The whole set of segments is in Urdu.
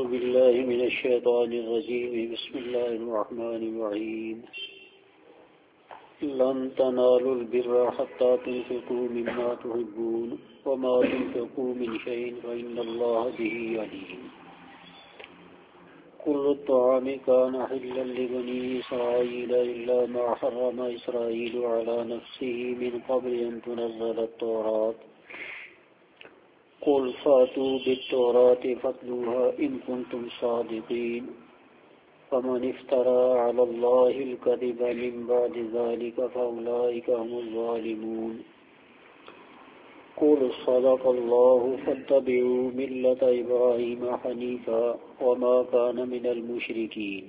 بالله من الشيطان الرجيم بسم الله الرحمن الرحيم لن تنالوا البر حتى تنفقوا مما تحبون وما تنفقوا من شيء فإن الله به عليم كل الطعام كان حلا لبني إسرائيل إلا ما حرم إسرائيل على نفسه من قبل أن تنزل التوراة قل فاتوا بالتوراة فاتلوها إن كنتم صادقين فمن افترى على الله الكذب من بعد ذلك فأولئك هم الظالمون قل صدق الله فاتبعوا ملة إبراهيم حنيفا وما كان من المشركين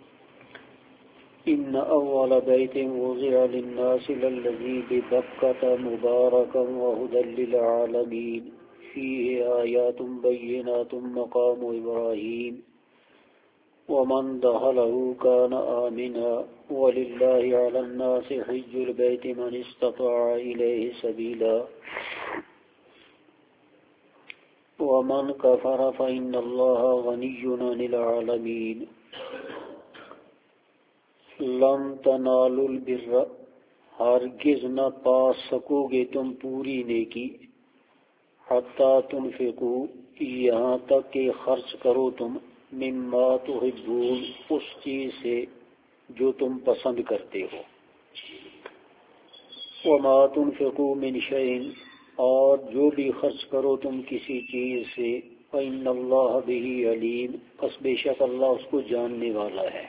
إن أول بيت وضع للناس للذي ببكة مباركا وهدى للعالمين فيه آيات بينات مقام إبراهيم ومن دخله كان آمنا ولله على الناس حج البيت من استطاع إليه سبيلا ومن كفر فإن الله غني عن العالمين لن تنالوا البر ہرگز نہ پا سکو گے تم پوری نیکی حتی تنفقو یہاں تک کہ خرچ کرو تم مما تحبون اس چیز سے جو تم پسند کرتے ہو وما تنفقو من شیء اور جو بھی خرچ کرو تم کسی چیز سے فإن اللہ بہ علیم پس بے شک اللہ اس کو جاننے والا ہے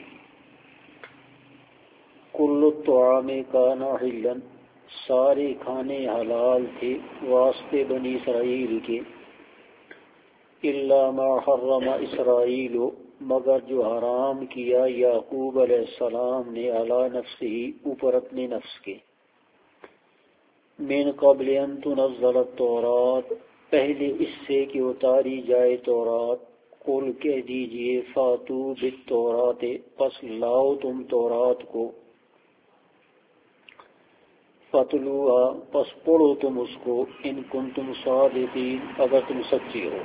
کل الطعام کان حلا سارے کھانے حلال تھے واسطے بنی اسرائیل کے الا ما حرم اسرائیل مگر جو حرام کیا یعقوب علیہ السلام نے علی نفسہ اوپر اپنے نفس کے من قبل ان تنزل التوراۃ پہلے اس سے کہ اتاری جائے تورات قل کہہ دیجئے فاتو بالتوراۃ پس لاؤ تم تورات کو فتلوها پس پڑھو تم اس کو ان کنتم صادقین اگر تم سچے ہو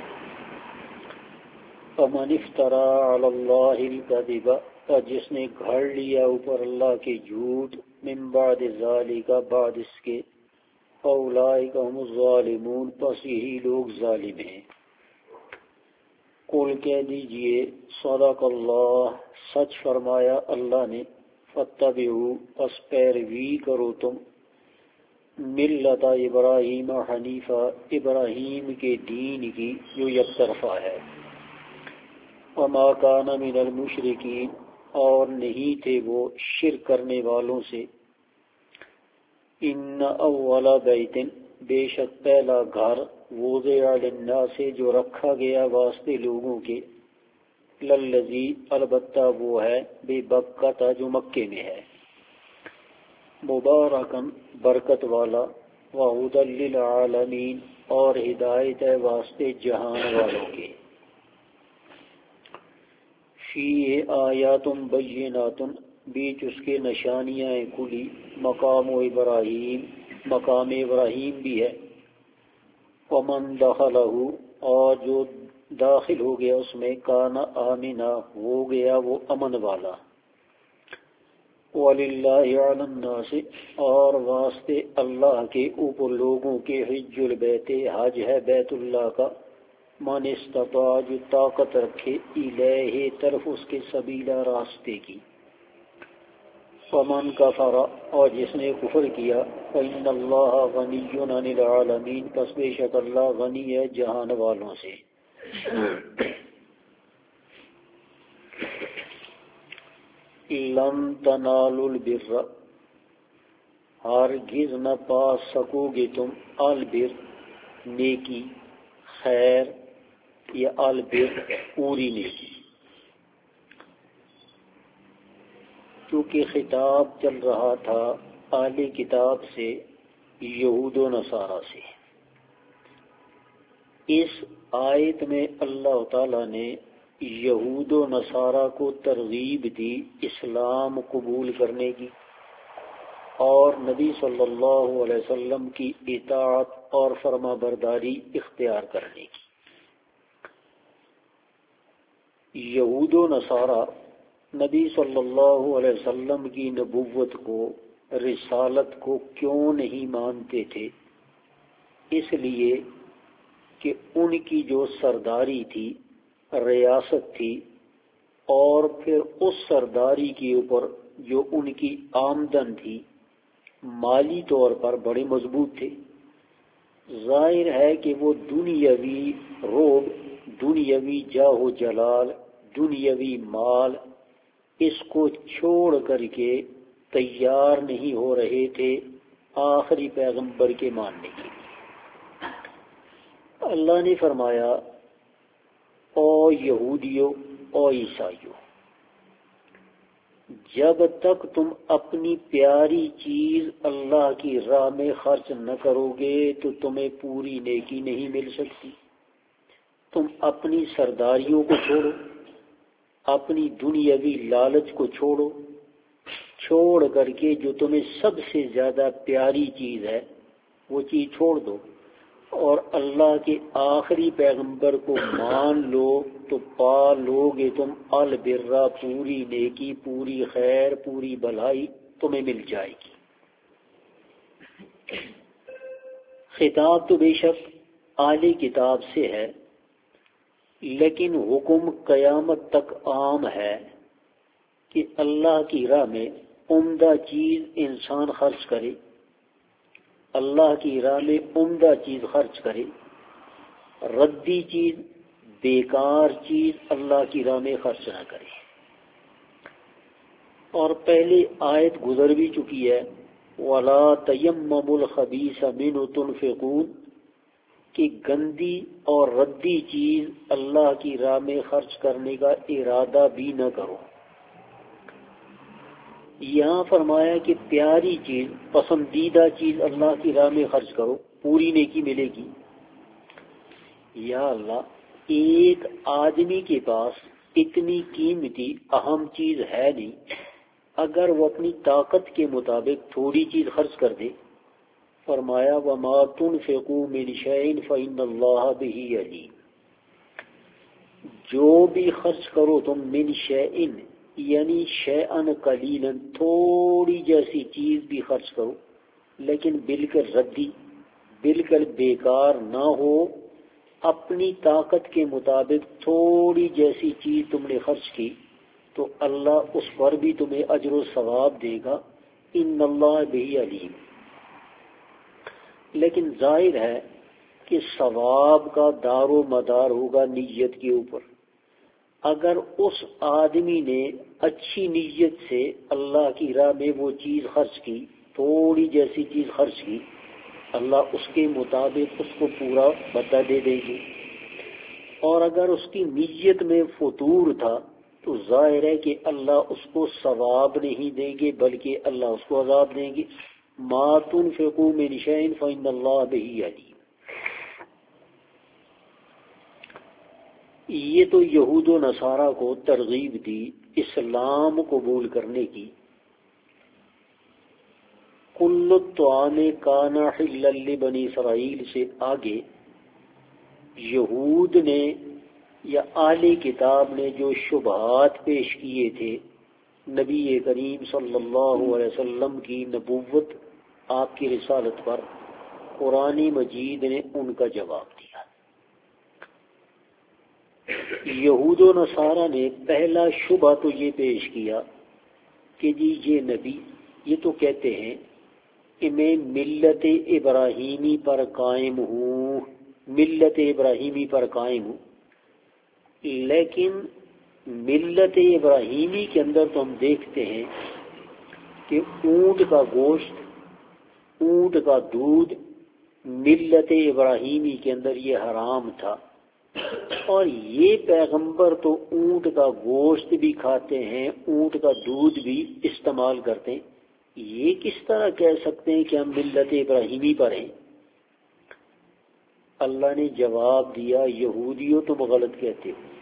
فمن افترا علی اللہ الکذب جس نے گھڑ لیا اوپر اللہ کے جھوٹ من بعد ذالک بعد اس کے اولئک هم الظالمون پس یہی لوگ ظالم ہیں قل کہہ دیجئے صدق اللہ سچ فرمایا اللہ نے فاتبعوا پس پیروی کرو تم ملت ابراہیم حنیفہ ابراہیم کے دین کی جو یک طرفہ ہے وما کان من المشرکین اور نہیں تھے وہ شرک کرنے والوں سے ان اول بیت بے شک پہلا گھر وضع للناس جو رکھا گیا واسطے لوگوں کے للذی البتہ وہ ہے بے بکہ جو مکے میں ہے مبارکن برکت والا وہدی للعالمین اور ہدایت ہے واسطے جہان والوں کے فی آیات بینات بیچ اس کے نشانیاں کھلی مقام ابراہیم مقام ابراہیم بھی ہے ومن دخلہ اور جو داخل ہو گیا اس میں کان آمنا ہو گیا وہ امن والا وَلِلَّهِ عَلَى النَّاسِ اور واسطے اللہ کے اوپر لوگوں کے حج البیت حج ہے بیت اللہ کا من استطاع جو طاقت رکھے الیہ طرف اس کے سبیلا راستے کی فمن کفر اور جس نے کفر کیا فإن اللہ غنی عن العالمین پس بے شک اللہ غنی ہے جہان والوں سے لن تنالوا البر ہرگز نہ پا سکو گے تم البر نیکی خیر یا البر پوری نیکی چونکہ خطاب چل رہا تھا اہل کتاب سے یہود و نصارہ سے اس آیت میں اللہ تعالی نے یہود و نصارہ کو ترغیب دی اسلام قبول کرنے کی اور نبی صلی اللہ علیہ وسلم کی اطاعت اور فرما برداری اختیار کرنے کی یہود و نصارہ نبی صلی اللہ علیہ وسلم کی نبوت کو، رسالت کو کیوں نہیں مانتے تھے؟ اس لیے کہ ان کی جو سرداری تھی، ریاست تھی، اور پھر اس سرداری کے اوپر جو ان کی آمدن تھی، مالی طور پر بڑے مضبوط تھے۔ ظاہر ہے کہ وہ دنیاوی روب، دنیاوی جاہ و جلال، دنیاوی مال، اس کو چھوڑ کر کے تیار نہیں ہو رہے تھے آخری پیغمبر کے ماننے کے لیے۔ اللہ نے فرمایا، او یہودیو، او عیسائیو، جب تک تم اپنی پیاری چیز اللہ کی راہ میں خرچ نہ کرو گے تو تمہیں پوری نیکی نہیں مل سکتی۔ تم اپنی سرداریوں کو چھوڑو، اپنی دنیاوی لالچ کو چھوڑو، چھوڑ کر کے جو تمہیں سب سے زیادہ پیاری چیز ہے وہ چیز چھوڑ دو، اور اللہ کے آخری پیغمبر کو مان لو تو پا لو گے تم البرہ، پوری نیکی، پوری خیر، پوری بھلائی تمہیں مل جائے گی۔ خطاب تو بے شک اہل کتاب سے ہے، لیکن حکم قیامت تک عام ہے کہ اللہ کی راہ میں عمدہ چیز انسان خرچ کرے، اللہ کی راہ میں عمدہ چیز خرچ کرے، ردی چیز، بیکار چیز اللہ کی راہ میں خرچ نہ کرے۔ اور پہلے آیت گزر بھی چکی ہے، وَلَا تَيَمَّمُوا الْخَبِيثَ مِنْهُ تُنْفِقُونَ، کہ گندی اور ردی چیز اللہ کی راہ میں خرچ کرنے کا ارادہ بھی نہ کرو۔ یہاں فرمایا کہ پیاری چیز، پسندیدہ چیز اللہ کی راہ میں خرچ کرو، پوری نیکی ملے گی۔ یا اللہ، ایک آدمی کے پاس اتنی قیمتی اہم چیز ہے نہیں، اگر وہ اپنی طاقت کے مطابق تھوڑی چیز خرچ کر دے، فرمایا وَمَا تُنْفِقُوا مِنْ شَيْءٍ فَإِنَّ اللَّهَ بِهِ عَلِيمٌ، جو بھی خرچ کرو تم من شیئن، یعنی شیئن قلیلاً، تھوڑی جیسی چیز بھی خرچ کرو، لیکن بالکل ردی، بالکل بیکار نہ ہو، اپنی طاقت کے مطابق تھوڑی جیسی چیز تم نے خرچ کی تو اللہ اس پر بھی تمہیں اجر و ثواب دے گا، ان اللہ بہ علیم۔ لیکن ظاہر ہے کہ ثواب کا دار و مدار ہوگا نیت کے اوپر۔ اگر اس آدمی نے اچھی نیت سے اللہ کی راہ میں وہ چیز خرچ کی، تھوڑی جیسی چیز خرچ کی، اللہ اس کے مطابق اس کو پورا بدلہ دے دے گی۔ اور اگر اس کی نیت میں فطور تھا تو ظاہر ہے کہ اللہ اس کو ثواب نہیں دیں گے بلکہ اللہ اس کو عذاب دیں گے۔ ما تنفقوا من شیء فإن اللہ بہ علیم۔ یہ تو یہود و نصارہ کو ترغیب دی اسلام قبول کرنے کی۔ کل الطعام کان حلا لبنی اسرائیل سے آگے یہود نے یا اہل کتاب نے جو شبہات پیش کیے تھے نبی کریم صلی اللہ علیہ وسلم کی نبوت، آپ کی رسالت پر، قرآن مجید نے ان کا جواب دیا۔ یہود و نصارہ نے پہلا شبہ تو یہ پیش کیا کہ جی یہ نبی یہ تو کہتے ہیں کہ میں ملت ابراہیمی پر قائم ہوں، ملت ابراہیمی پر قائم ہوں، لیکن ملت ابراہیمی کے اندر تو ہم دیکھتے ہیں کہ اونٹ کا گوشت، اونٹ کا دودھ ملت ابراہیمی کے اندر یہ حرام تھا، اور یہ پیغمبر تو اونٹ کا گوشت بھی کھاتے ہیں، اونٹ کا دودھ بھی استعمال کرتے ہیں، یہ کس طرح کہہ سکتے ہیں کہ ہم ملت ابراہیمی پر ہیں؟ اللہ نے جواب دیا، یہودیوں تم غلط کہتے ہو۔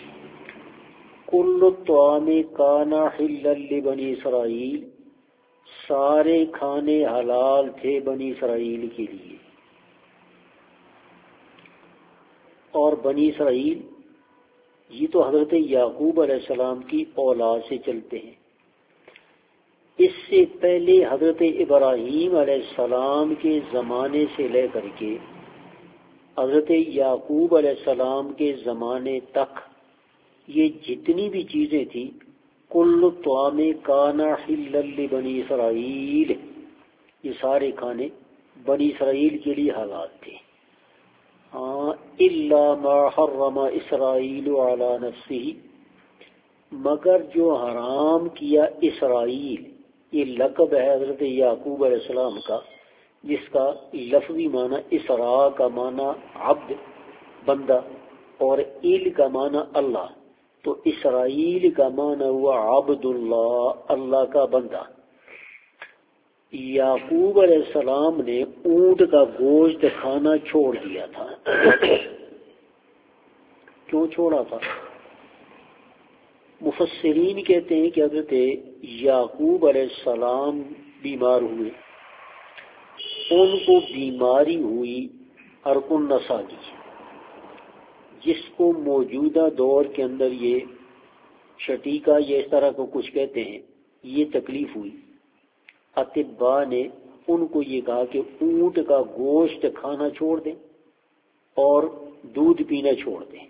کل الطعام کان حلا لبنی اسرائیل، سارے کھانے حلال تھے بنی اسرائیل کے لیے، اور بنی اسرائیل یہ تو حضرت یعقوب علیہ السلام کی اولاد سے چلتے ہیں۔ اس سے پہلے حضرت ابراہیم علیہ السلام کے زمانے سے لے کر کے حضرت یعقوب علیہ السلام کے زمانے تک یہ جتنی بھی چیزیں تھیں، کل طعام کان حلا لبنی اسرائیل، یہ سارے کھانے بنی اسرائیل کے لیے حلال تھے۔ الا ما حرم اسرائیل علی نفسہ، مگر جو حرام کیا اسرائیل، یہ لقب ہے حضرت یعقوب علیہ السلام کا، جس کا لفظی معنی اسراء کا معنی عبد بندہ اور ایل کا معنی اللہ، تو اسرائیل کا معنی ہوا عبد اللہ، اللہ کا بندہ۔ یعقوب علیہ السلام نے اونٹ کا گوشت کھانا چھوڑ دیا تھا۔ کیوں چھوڑا تھا؟ مفسرین کہتے ہیں کہ حضرت یعقوب علیہ السلام بیمار ہوئے، ان کو بیماری ہوئی عرق النسا کی، جس کو موجودہ دور کے اندر یہ شٹیکا یا اس طرح کو کچھ کہتے ہیں، یہ تکلیف ہوئی۔ اطباء نے ان کو یہ کہا کہ اونٹ کا گوشت کھانا چھوڑ دیں اور دودھ پینا چھوڑ دیں۔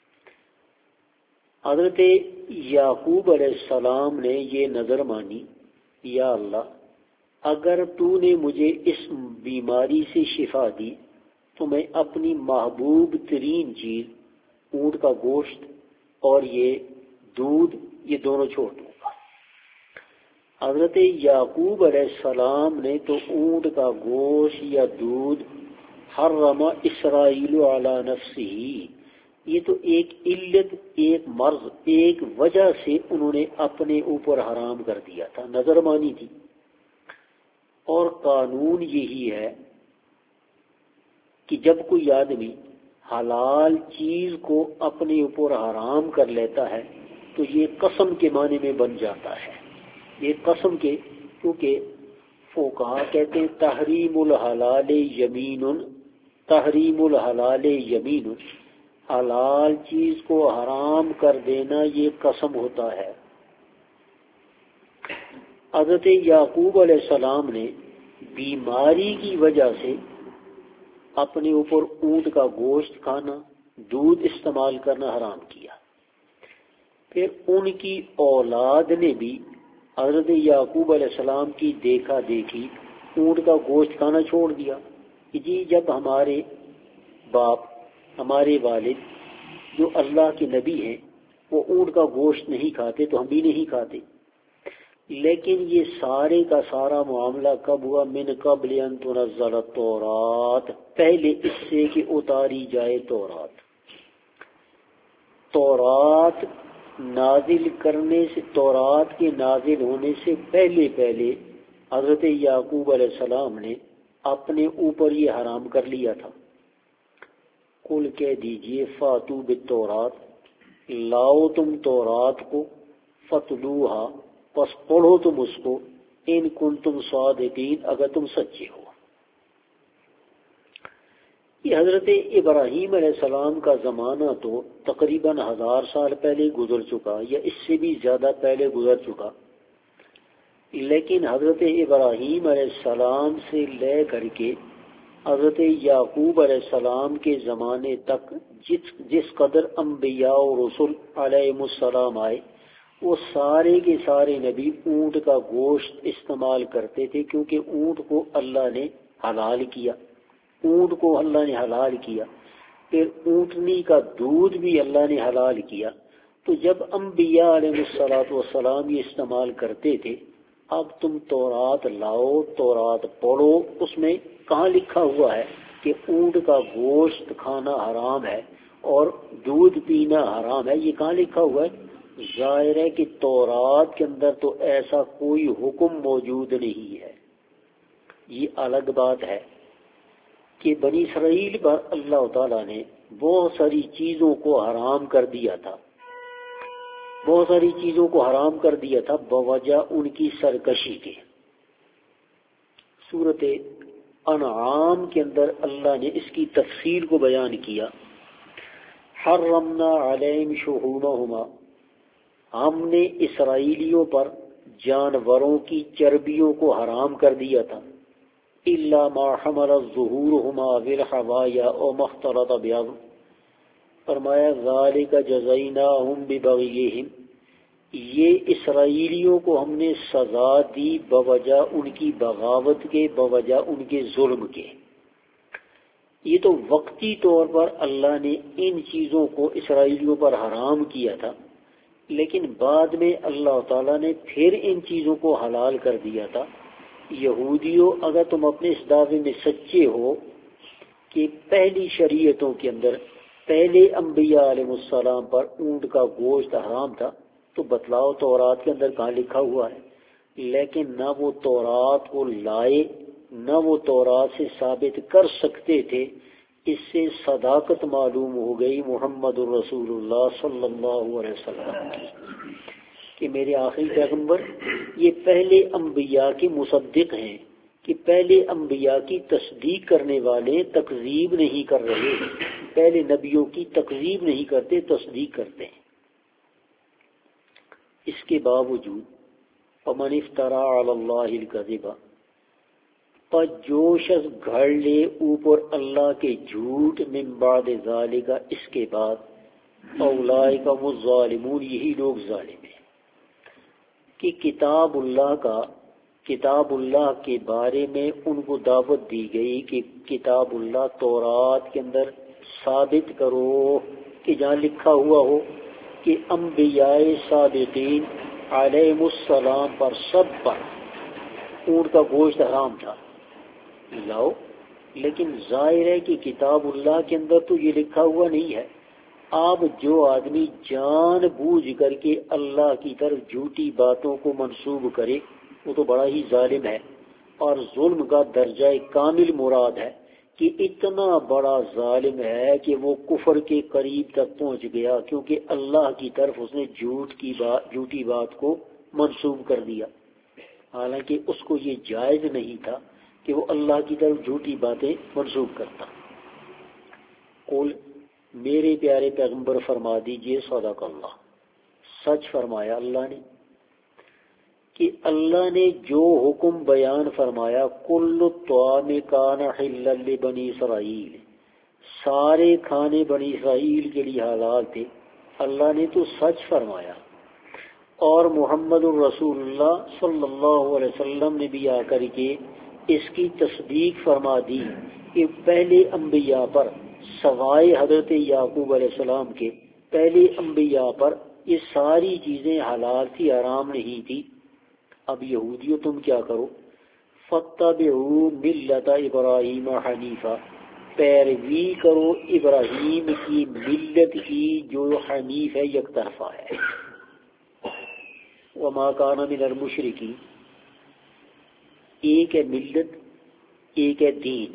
حضرت یعقوب علیہ السلام نے یہ نظر مانی، یا اللہ اگر تو نے مجھے اس بیماری سے شفا دی تو میں اپنی محبوب ترین چیز اونٹ کا گوشت اور یہ دودھ، یہ دونوں چھوڑ دوں گا۔ حضرت یعقوب علیہ السلام نے تو اونٹ کا گوشت یا دودھ حرم اسرائیل علی نفسہ، یہ تو ایک علت، ایک مرض، ایک وجہ سے انہوں نے اپنے اوپر حرام کر دیا تھا، نظر مانی تھی۔ اور قانون یہی ہے کہ جب کوئی آدمی حلال چیز کو اپنے اوپر حرام کر لیتا ہے تو یہ قسم کے معنی میں بن جاتا ہے۔ یہ قسم کے، کیونکہ فقہا کہتے ہیں تحریم الحلال یمین، تحریم الحلال یمین، حلال چیز کو حرام کر دینا یہ قسم ہوتا ہے۔ حضرت یعقوب علیہ السلام نے بیماری کی وجہ سے اپنے اوپر اونٹ کا گوشت کھانا، دودھ استعمال کرنا حرام کیا۔ پھر ان کی اولاد نے بھی حضرت یعقوب علیہ السلام کی دیکھا دیکھی اونٹ کا گوشت کھانا چھوڑ دیا۔ جی جب ہمارے باپ، ہمارے والد جو اللہ کے نبی ہیں وہ اونٹ کا گوشت نہیں کھاتے تو ہم بھی نہیں کھاتے، لیکن یہ سارے کا سارا معاملہ کب ہوا؟ من قبل ان تنزل التوراۃ، پہلے اس سے کہ اتاری جائے تورات۔ تورات نازل کرنے سے، تورات کے نازل ہونے سے پہلے پہلے حضرت یعقوب علیہ السلام نے اپنے اوپر یہ حرام کر لیا تھا۔ قل کہہ دیجئے فاتو بالتورات، لاؤ تم تورات کو، فتلوہا، پس پڑھو تم اس کو، ان کنتم صادقین، اگر تم سچے ہو۔ یہ حضرت ابراہیم علیہ السلام کا زمانہ تو تقریباً 1000 سال پہلے گزر چکا، یا اس سے بھی زیادہ پہلے گزر چکا، لیکن حضرت ابراہیم علیہ السلام سے لے کر کے حضرت یعقوب علیہ السلام کے زمانے تک جس قدر انبیاء و رسول علیہ السلام آئے، وہ سارے کے سارے نبی اونٹ کا گوشت استعمال کرتے تھے، کیونکہ اونٹ کو اللہ نے حلال کیا، اونٹ کو اللہ نے حلال کیا۔ پھر اونٹنی کا دودھ بھی اللہ نے حلال کیا۔ تو جب انبیاء علیہ السلام یہ استعمال کرتے تھے، اب تم تورات لاؤ، تورات پڑھو، اس میں کہاں لکھا ہوا ہے کہ اونٹ کا گوشت کھانا حرام ہے اور دودھ پینا حرام ہے؟ یہ کہاں لکھا ہوا ہے؟ ظاہر ہے کہ تورات کے اندر تو ایسا کوئی حکم موجود نہیں ہے۔ یہ الگ بات ہے کہ بنی اسرائیل پر اللہ تعالیٰ نے بہت ساری چیزوں کو حرام کر دیا تھا، بہت ساری چیزوں کو حرام کر دیا تھا بوجہ ان کی سرکشی کے۔ سورۃ انعام کے اندر اللہ نے اس کی تفصیل کو بیان کیا، حرمنا علیہم شحومہما، ہم نے اسرائیلیوں پر جانوروں کی چربیوں کو حرام کر دیا تھا، الا ما حملت ظہورہما بالحوایا او ما اختلط بعظم، فرمایا ذالک جزیناہم ببغیہم، یہ اسرائیلیوں کو ہم نے سزا دی بوجہ ان کی بغاوت کے، بوجہ ان کے ظلم کے۔ یہ تو وقتی طور پر اللہ نے ان چیزوں کو اسرائیلیوں پر حرام کیا تھا، لیکن بعد میں اللہ تعالیٰ نے پھر ان چیزوں کو حلال کر دیا تھا۔ یہودیوں، اگر تم اپنے اس دعوے میں سچے ہو کہ پہلی شریعتوں کے اندر پہلے انبیاء علیہ السلام پر اونٹ کا گوشت حرام تھا، تو بتلاؤ تورات کے اندر کہاں لکھا ہوا ہے؟ لیکن نہ وہ تورات کو لائے، نہ وہ تورات سے ثابت کر سکتے تھے۔ اس سے صداقت معلوم ہو گئی محمد الرسول اللہ صلی اللہ علیہ وسلم کی کہ میرے آخری پیغمبر یہ پہلے انبیاء کے مصدق ہیں، کہ پہلے انبیاء کی تصدیق کرنے والے تکذیب نہیں کر رہے، پہلے نبیوں کی تکذیب نہیں کرتے، تصدیق کرتے ہیں۔ اس کے باوجود فمن افترا علی اللہ الکذب، پر جو شخص گھڑ لے اوپر اللہ کے جھوٹ، من بعد ذالک، اس کے بعد، اولئک هم الظالمون، یہی لوگ ظالم ہیں۔ کہ کتاب اللہ کے بارے میں ان کو دعوت دی گئی کہ کتاب اللہ تورات کے اندر ثابت کرو کہ جہاں لکھا ہوا ہو کہ انبیاء صادقین علیہم السلام پر سب پر اونٹ کا گوشت حرام تھا، لاؤ۔ لیکن ظاہر ہے کہ کتاب اللہ کے اندر تو یہ لکھا ہوا نہیں ہے۔ اب جو آدمی جان بوجھ کر کے اللہ کی طرف جھوٹی باتوں کو منسوب کرے وہ تو بڑا ہی ظالم ہے، اور ظلم کا درجہ کامل مراد ہے کہ اتنا بڑا ظالم ہے کہ وہ کفر کے قریب تک پہنچ گیا، کیونکہ اللہ کی طرف اس نے جھوٹی بات کو منسوب کر دیا، حالانکہ اس کو یہ جائز نہیں تھا کہ وہ اللہ کی طرف جھوٹی باتیں منسوب کرتا۔ قل، میرے پیارے پیغمبر فرما دیجئے، صدق اللہ، سچ فرمایا اللہ نے، کہ اللہ نے جو حکم بیان فرمایا، کل الطعام کان حلا لبنی اسرائیل، سارے کھانے بنی اسرائیل کے لیے حلال تھے، اللہ نے تو سچ فرمایا۔ اور محمد الرسول اللہ صلی اللہ علیہ وسلم نے بھی آ کر کے اس کی تصدیق فرما دی کہ پہلے انبیاء پر، سوائے حضرت یعقوب علیہ السلام کے، پہلے انبیاء پر یہ ساری چیزیں حلال تھی، حرام نہیں تھی۔ اب یہودیوں تم کیا کرو؟ فاتبعوا ملت ابراہیم حنیفہ، پیروی کرو ابراہیم کی ملت کی جو حنیف ہے، یک طرفہ ہے۔ وما کان من المشرکین، ایک ہے ملت، ایک ہے دین۔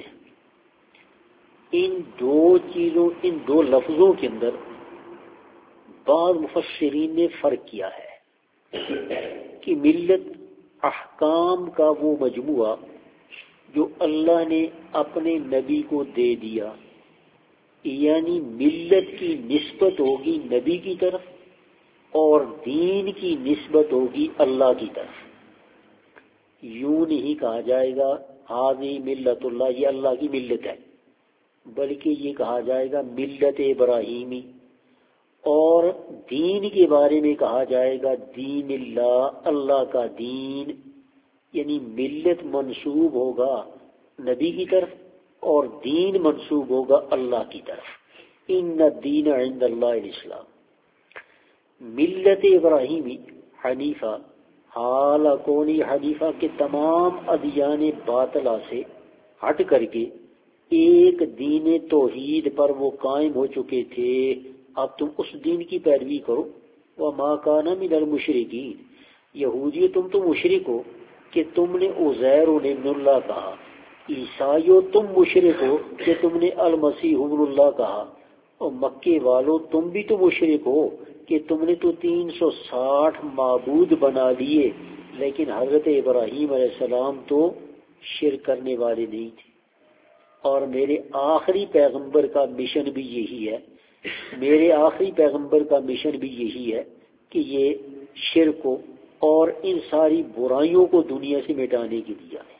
ان دو چیزوں، ان دو لفظوں کے اندر بعض مفسرین نے فرق کیا ہے کہ ملت احکام کا وہ مجموعہ جو اللہ نے اپنے نبی کو دے دیا، یعنی ملت کی نسبت ہوگی نبی کی طرف اور دین کی نسبت ہوگی اللہ کی طرف۔ یوں نہیں کہا جائے گا ہذی ملت اللہ، یہ اللہ کی ملت ہے، بلکہ یہ کہا جائے گا ملت ابراہیمی۔ اور دین کے بارے میں کہا جائے گا دین اللہ، اللہ کا دین، یعنی ملت منسوب ہوگا نبی کی طرف اور دین منسوب ہوگا اللہ کی طرف۔ ان الدین عند اللہ الاسلام۔ ملت ابراہیمی حنیفہ، حال کونی حنیفہ کے تمام ادیان باطلہ سے ہٹ کر کے ایک دین توحید پر وہ قائم ہو چکے تھے، اب تم اس دین کی پیروی کرو۔ وما کان من المشرکین، یہودیوں تم تو مشرک ہو کہ تم نے عزیر ابن اللہ کہا، عیسائیوں تم مشرک ہو کہ تم نے المسیح ابن اللہ کہا، اور مکے والوں تم بھی تو مشرک ہو کہ تم نے تو 360 معبود بنا لیے، لیکن حضرت ابراہیم علیہ السلام تو شرک کرنے والے نہیں تھے۔ اور میرے آخری پیغمبر کا مشن بھی یہی ہے میرے آخری پیغمبر کا مشن بھی یہی ہے کہ یہ شرک کو اور ان ساری برائیوں کو دنیا سے مٹانے کے لیے ہے۔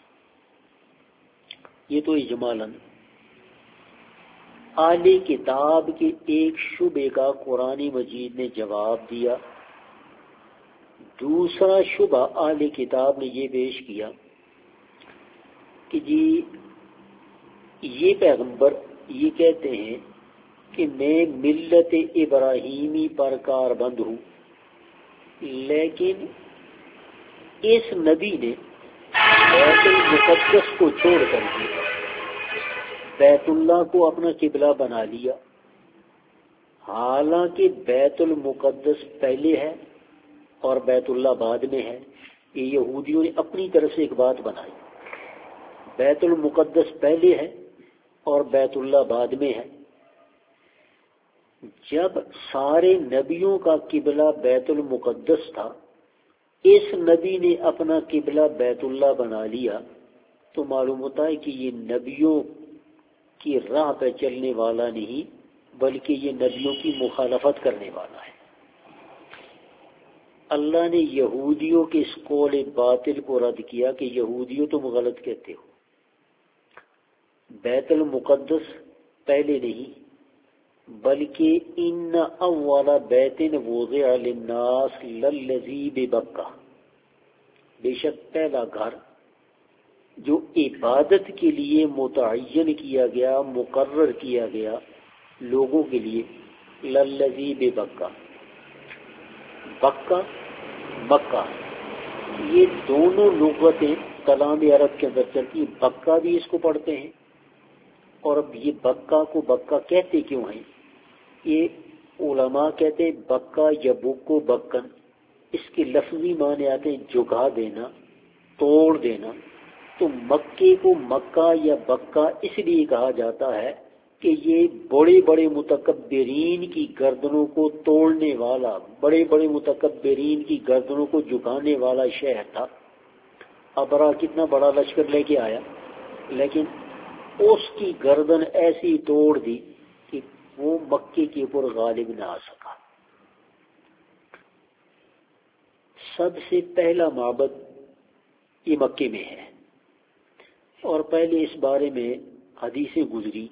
یہ تو اجمالاً اہل کتاب کے ایک شبے کا قرآن مجید نے جواب دیا۔ دوسرا شبہ اہل کتاب نے یہ پیش کیا کہ جی یہ پیغمبر یہ کہتے ہیں کہ میں ملت ابراہیمی پر کاربند ہوں، لیکن اس نبی نے بیت المقدس کو چھوڑ کر کے بیت اللہ کو اپنا قبلہ بنا لیا، حالانکہ بیت المقدس پہلے ہے اور بیت اللہ بعد میں ہے۔ یہ یہودیوں نے اپنی طرف سے ایک بات بنائی، بیت المقدس پہلے ہے اور بیت اللہ بعد میں ہے۔ جب سارے نبیوں کا قبلہ بیت المقدس تھا، اس نبی نے اپنا قبلہ بیت اللہ بنا لیا، تو معلوم ہوتا ہے کہ یہ نبیوں کی راہ پہ چلنے والا نہیں بلکہ یہ نبیوں کی مخالفت کرنے والا ہے۔ اللہ نے یہودیوں کے اس قول باطل کو رد کیا کہ یہودیوں تم غلط کہتے ہو، بیت المقدس پہلے نہیں بلکہ ان اول بیت وضع للناس للذی ببکہ، بے شک پہلا گھر جو عبادت کے لیے متعین کیا گیا، مقرر کیا گیا لوگوں کے لیے، للذی ببکہ، بکہ مکہ، یہ دونوں لغتیں کلام عرب کے اندر چلتی ہیں۔ بکہ بھی اس کو پڑھتے ہیں، اور اب یہ بکہ کو بکہ کہتے کیوں ہیں؟ یہ علماء کہتے ہیں بکہ یا بکو بکن، اس کے لفظی معنی آتے ہیں جھکا دینا، توڑ دینا۔ تو مکے کو مکہ یا بکہ اس لیے کہا جاتا ہے کہ یہ بڑے بڑے متکبرین کی گردنوں کو توڑنے والا، بڑے بڑے متکبرین کی گردنوں کو جھکانے والا شہر تھا۔ ابرا کتنا بڑا لشکر لے کے آیا، لیکن اس کی گردن ایسی توڑ دی کہ وہ مکے کے اوپر غالب نہ آ سکا۔ سب سے پہلا معبد یہ مکے میں ہے، اور پہلے اس بارے میں حدیثیں گزری۔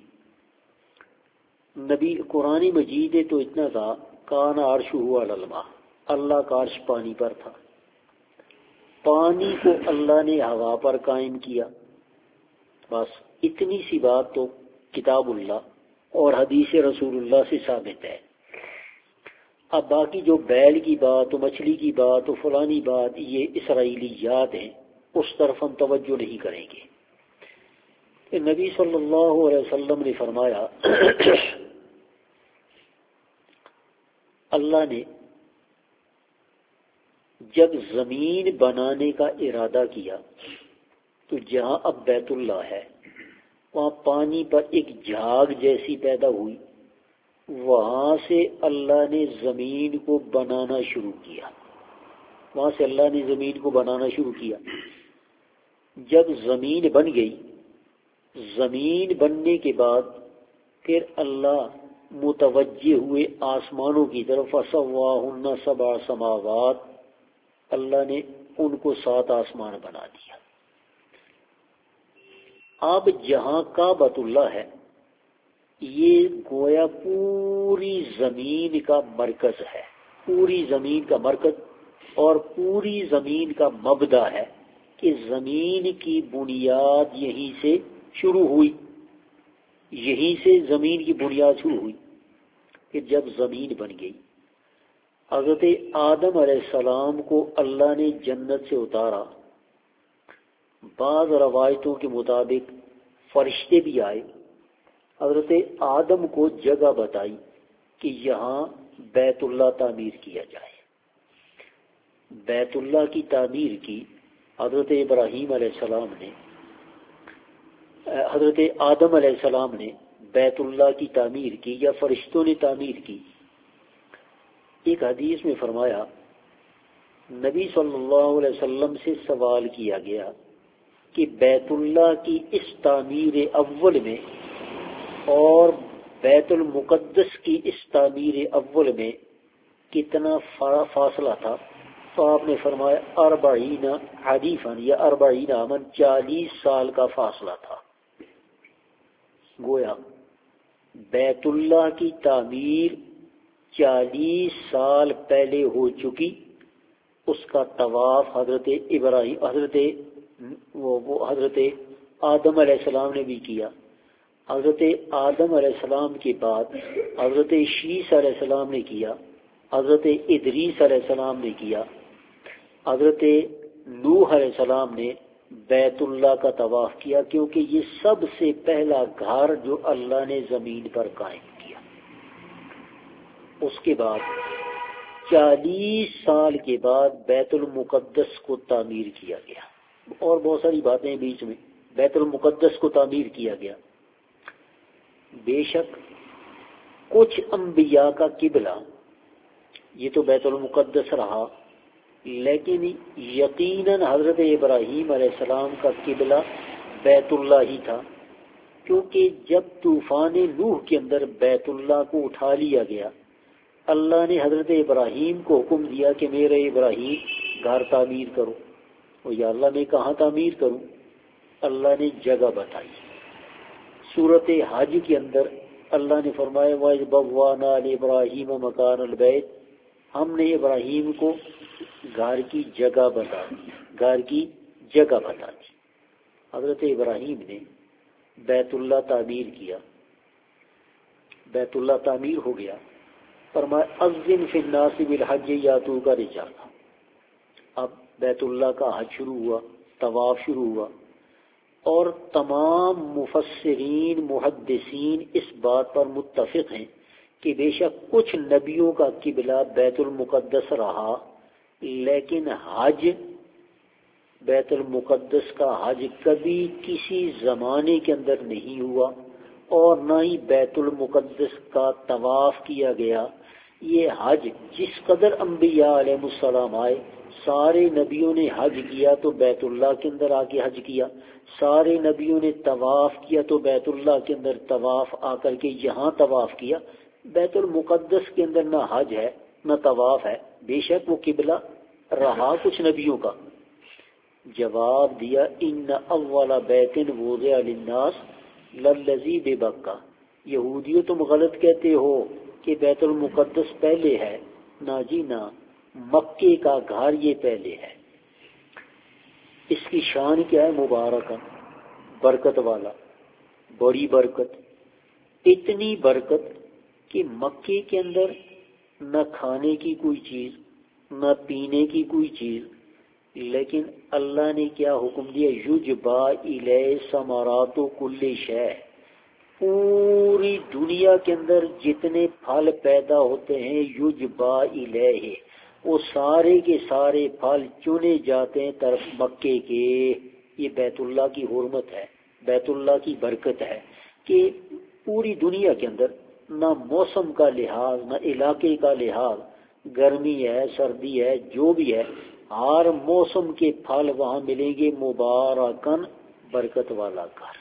نبی قرآن مجید تو اتنا تھا، کان عرشہ علی الماء، اللہ کا عرش پانی پر تھا، پانی کو اللہ نے ہوا پر قائم کیا۔ بس اتنی سی بات تو کتاب اللہ اور حدیث رسول اللہ سے ثابت ہے۔ اب باقی جو بیل کی بات تو مچھلی کی بات تو فلانی بات، یہ اسرائیلیات ہیں، اس طرف ہم توجہ نہیں کریں گے۔ کہ نبی صلی اللہ علیہ وسلم نے فرمایا اللہ نے جب زمین بنانے کا ارادہ کیا تو جہاں اب بیت اللہ ہے وہاں پانی پر ایک جھاگ جیسی پیدا ہوئی، وہاں سے اللہ نے زمین کو بنانا شروع کیا، وہاں سے اللہ نے زمین کو بنانا شروع کیا۔ جب زمین بن گئی، زمین بننے کے بعد پھر اللہ متوجہ ہوئے آسمانوں کی طرف، فسواہن سبع سماوات، اللہ نے ان کو 7 آسمان بنا دیا۔ اب جہاں کعبۃ اللہ ہے یہ گویا پوری زمین کا مرکز ہے، پوری زمین کا مرکز اور پوری زمین کا مبدا ہے کہ زمین کی بنیاد یہیں سے شروع ہوئی، یہیں سے زمین کی بنیاد شروع ہوئی۔ کہ جب زمین بن گئی، حضرت آدم علیہ السلام کو اللہ نے جنت سے اتارا، بعض روایتوں کے مطابق فرشتے بھی آئے، حضرت آدم کو جگہ بتائی کہ یہاں بیت اللہ تعمیر کیا جائے۔ بیت اللہ کی تعمیر کی حضرت ابراہیم علیہ السلام نے، حضرت آدم علیہ السلام نے بیت اللہ کی تعمیر کی یا فرشتوں نے تعمیر کی۔ ایک حدیث میں فرمایا، نبی صلی اللہ علیہ وسلم سے سوال کیا گیا کہ بیت اللہ کی اس تعمیر اول میں اور بیت المقدس کی اس تعمیر اول میں کتنا فاصلہ تھا؟ تو آپ نے فرمایا 40 حدیفاً یا 40 عامن، 40 سال کا فاصلہ تھا۔ گویا بیت اللہ کی تعمیر 40 سال پہلے ہو چکی، اس کا طواف حضرت ابراہیم حضرت آدم علیہ السلام نے بھی کیا۔ حضرت آدم علیہ السلام کے بعد حضرت شیس علیہ السلام نے کیا، حضرت ادریس علیہ السلام نے کیا، حضرت نوح علیہ السلام نے بیت اللہ کا طواف کیا، کیونکہ یہ سب سے پہلا گھر جو اللہ نے زمین پر قائم کیا۔ اس کے بعد 40 سال کے بعد بیت المقدس کو تعمیر کیا گیا، اور بہت ساری باتیں بیچ میں۔ بیت المقدس کو تعمیر کیا گیا۔ بے شک کچھ انبیاء کا قبلہ یہ تو بیت المقدس رہا، لیکن یقیناً حضرت ابراہیم علیہ السلام کا قبلہ بیت اللہ ہی تھا، کیونکہ جب طوفان نوح کے اندر بیت اللہ کو اٹھا لیا گیا، اللہ نے حضرت ابراہیم کو حکم دیا کہ میرے ابراہیم گھر تعمیر کرو۔ اور یا اللہ میں کہاں تعمیر کروں؟ اللہ نے جگہ بتائی۔ سورۃ حج کے اندر اللہ نے فرمایا وَإِذْ بَوَّأْنَا لِإِبْرَاهِيمَ مَكَانَ الْبَيْتِ، ہم نے ابراہیم کو گھر کی جگہ بتا دی۔ حضرت ابراہیم نے بیت اللہ تعمیر کیا، بیت اللہ تعمیر ہو گیا۔ فرمایا اذن فی الناس بالحج یاتوک رجالا، اب بیت اللہ کا حج شروع ہوا، طواف شروع ہوا، اور تمام مفسرین محدثین اس بات پر متفق ہیں کہ بے شک کچھ نبیوں کا قبلہ بیت المقدس رہا، لیکن حج بیت المقدس کا حج کبھی کسی زمانے کے اندر نہیں ہوا، اور نہ ہی بیت المقدس کا طواف کیا گیا۔ یہ حج جس قدر انبیاء علیہ السلام آئے، سارے نبیوں نے حج کیا تو بیت اللہ کے اندر آ کے حج کیا، سارے نبیوں نے طواف کیا تو بیت اللہ کے اندر طواف آ کر کے یہاں طواف کیا۔ بیت المقدس کے اندر نہ حج ہے نہ طواف ہے، بے شک وہ قبلہ رہا کچھ نبیوں کا۔ جواب دیا ان اول بیت وضع للناس للذی ببکہ، یہودیوں تم غلط کہتے ہو کہ بیت المقدس پہلے ہے، نہ جی نہ، مکے کا گھر یہ پہلے ہے۔ اس کی شان کیا ہے؟ مبارکہ، برکت والا، بڑی برکت، اتنی برکت کہ مکے کے اندر نہ کھانے کی کوئی چیز نہ پینے کی کوئی چیز، لیکن اللہ نے کیا حکم دیا؟ یجبا الیہ ثمرات کل شیء، پوری دنیا کے اندر جتنے پھل پیدا ہوتے ہیں یجبا الیہ، وہ سارے کے سارے پھل چنے جاتے ہیں طرف مکے کے۔ یہ بیت اللہ کی حرمت ہے، بیت اللہ کی برکت ہے کہ پوری دنیا کے اندر نہ موسم کا لحاظ نہ علاقے کا لحاظ، گرمی ہے سردی ہے جو بھی ہے، ہر موسم کے پھل وہاں ملیں گے۔ مبارکن، برکت والا گھر،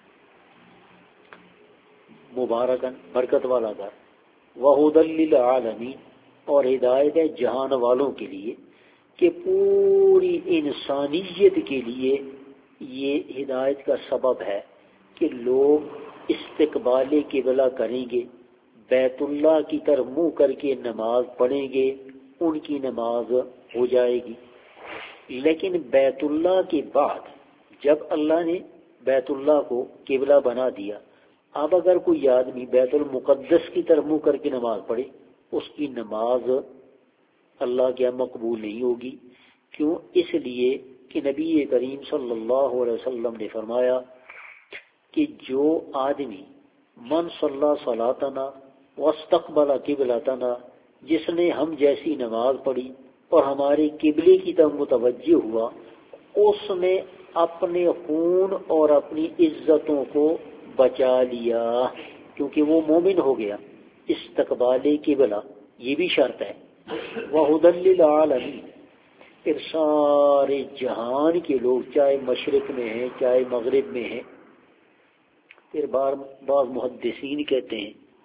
مبارکن، برکت والا گھر، وہدی للعالمین، اور ہدایت ہے جہان والوں کے لیے، کہ پوری انسانیت کے لیے یہ ہدایت کا سبب ہے کہ لوگ استقبال قبلہ کریں گے، بیت اللہ کی طرف منہ کر کے نماز پڑھیں گے، ان کی نماز ہو جائے گی۔ لیکن بیت اللہ کے بعد جب اللہ نے بیت اللہ کو قبلہ بنا دیا، اب اگر کوئی آدمی بیت المقدس کی طرف منہ کر کے نماز پڑھے، اس کی نماز اللہ کیا مقبول نہیں ہوگی۔ کیوں؟ اس لیے کہ نبی کریم صلی اللہ علیہ وسلم نے فرمایا کہ جو آدمی من صلی صلاتنا واستقبل قبلتنا، جس نے ہم جیسی نماز پڑھی اور ہمارے قبلے کی طرف متوجہ ہوا، اس نے اپنے خون اور اپنی عزتوں کو بچا لیا، کیونکہ وہ مومن ہو گیا۔ استقبال قبلہ یہ بھی شرط ہے۔ وَهُدًى لِّلْعَالَمِينَ، پھر سارے جہان کے لوگ چاہے مشرق میں ہیں چاہے مغرب میں ہیں۔ پھر بعض محدثین کہتے ہیں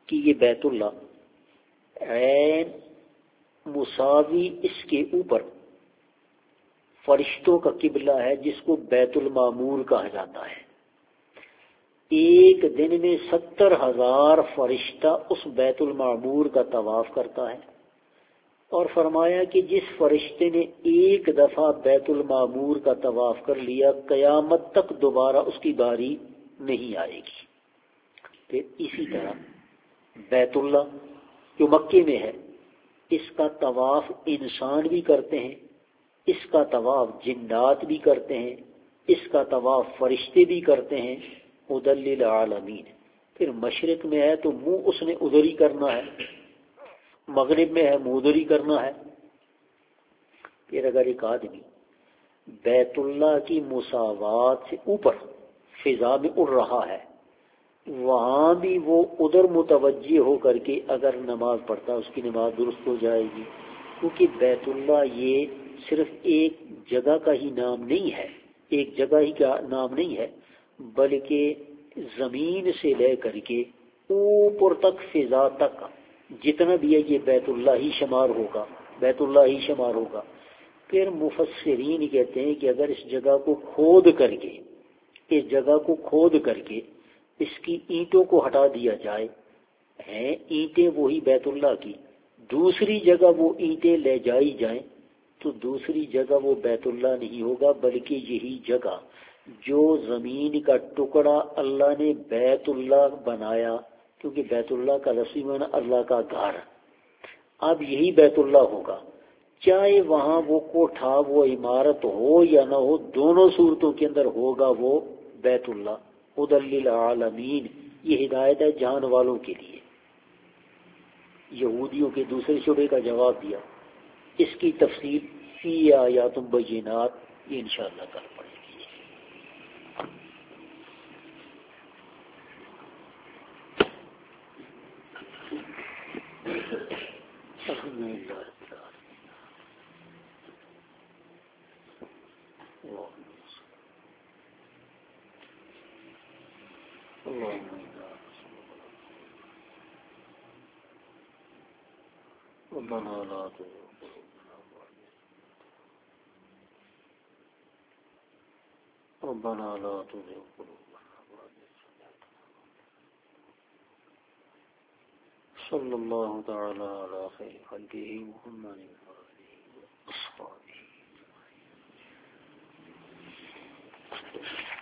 کہ یہ بیت اللہ عین مساوی اس کے اوپر فرشتوں کا قبلہ ہے جس کو بیت المعمور کہا جاتا ہے. ایک دن میں 70,000 فرشتہ اس بیت المعمور کا طواف کرتا ہے. اور فرمایا کہ جس فرشتے نے ایک دفعہ بیت المعمور کا طواف کر لیا قیامت تک دوبارہ اس کی باری نہیں آئے گی. پھر اسی طرح بیت اللہ جو مکے میں ہے اس کا طواف انسان بھی کرتے ہیں، اس کا طواف جنات بھی کرتے ہیں، اس کا طواف فرشتے بھی کرتے ہیں. ہدی للعالمین. پھر مشرق میں ہے تو منہ اس نے ادھر ہی کرنا ہے، مغرب میں ہے منہ ادھر ہی کرنا ہے. پھر اگر ایک آدمی بیت اللہ کی مساوات سے اوپر فضا میں اڑ رہا ہے، وہاں بھی وہ ادھر متوجہ ہو کر کے اگر نماز پڑھتا اس کی نماز درست ہو جائے گی. کیونکہ بیت اللہ یہ صرف ایک جگہ کا ہی نام نہیں ہے، ایک جگہ ہی کا نام نہیں ہے، بلکہ زمین سے لے کر کے اوپر تک فضا تک جتنا بھی ہے یہ بیت اللہ ہی شمار ہوگا، بیت اللہ ہی شمار ہوگا. پھر مفسرین کہتے ہیں کہ اگر اس جگہ کو کھود کر کے، اس جگہ کو کھود کر کے اس کی اینٹوں کو ہٹا دیا جائے، ہیں اینٹیں وہی بیت اللہ کی، دوسری جگہ وہ اینٹیں لے جائی جائیں تو دوسری جگہ وہ بیت اللہ نہیں ہوگا بلکہ یہی جگہ جو زمین کا ٹکڑا اللہ نے بیت اللہ بنایا، کیونکہ بیت اللہ کا لفظی معنی اللہ کا گھر، اب یہی بیت اللہ ہوگا. چاہے وہاں وہ کوٹھا وہ عمارت ہو یا نہ ہو، دونوں صورتوں کے اندر ہوگا وہ بیت اللہ. ہدی للعالمین یہ ہدایت ہے جہان والوں کے لیے. یہودیوں کے دوسرے شعبے کا جواب دیا. اس کی تفصیل فی آیات بینات یہ انشاءاللہ کل پڑھیں گے. ربنا لا تزغ ربنا لا تزغ قلوبنا بعد إذ هديتنا صلى الله تعالى على خير خلقه محمد وآله وأصحابه.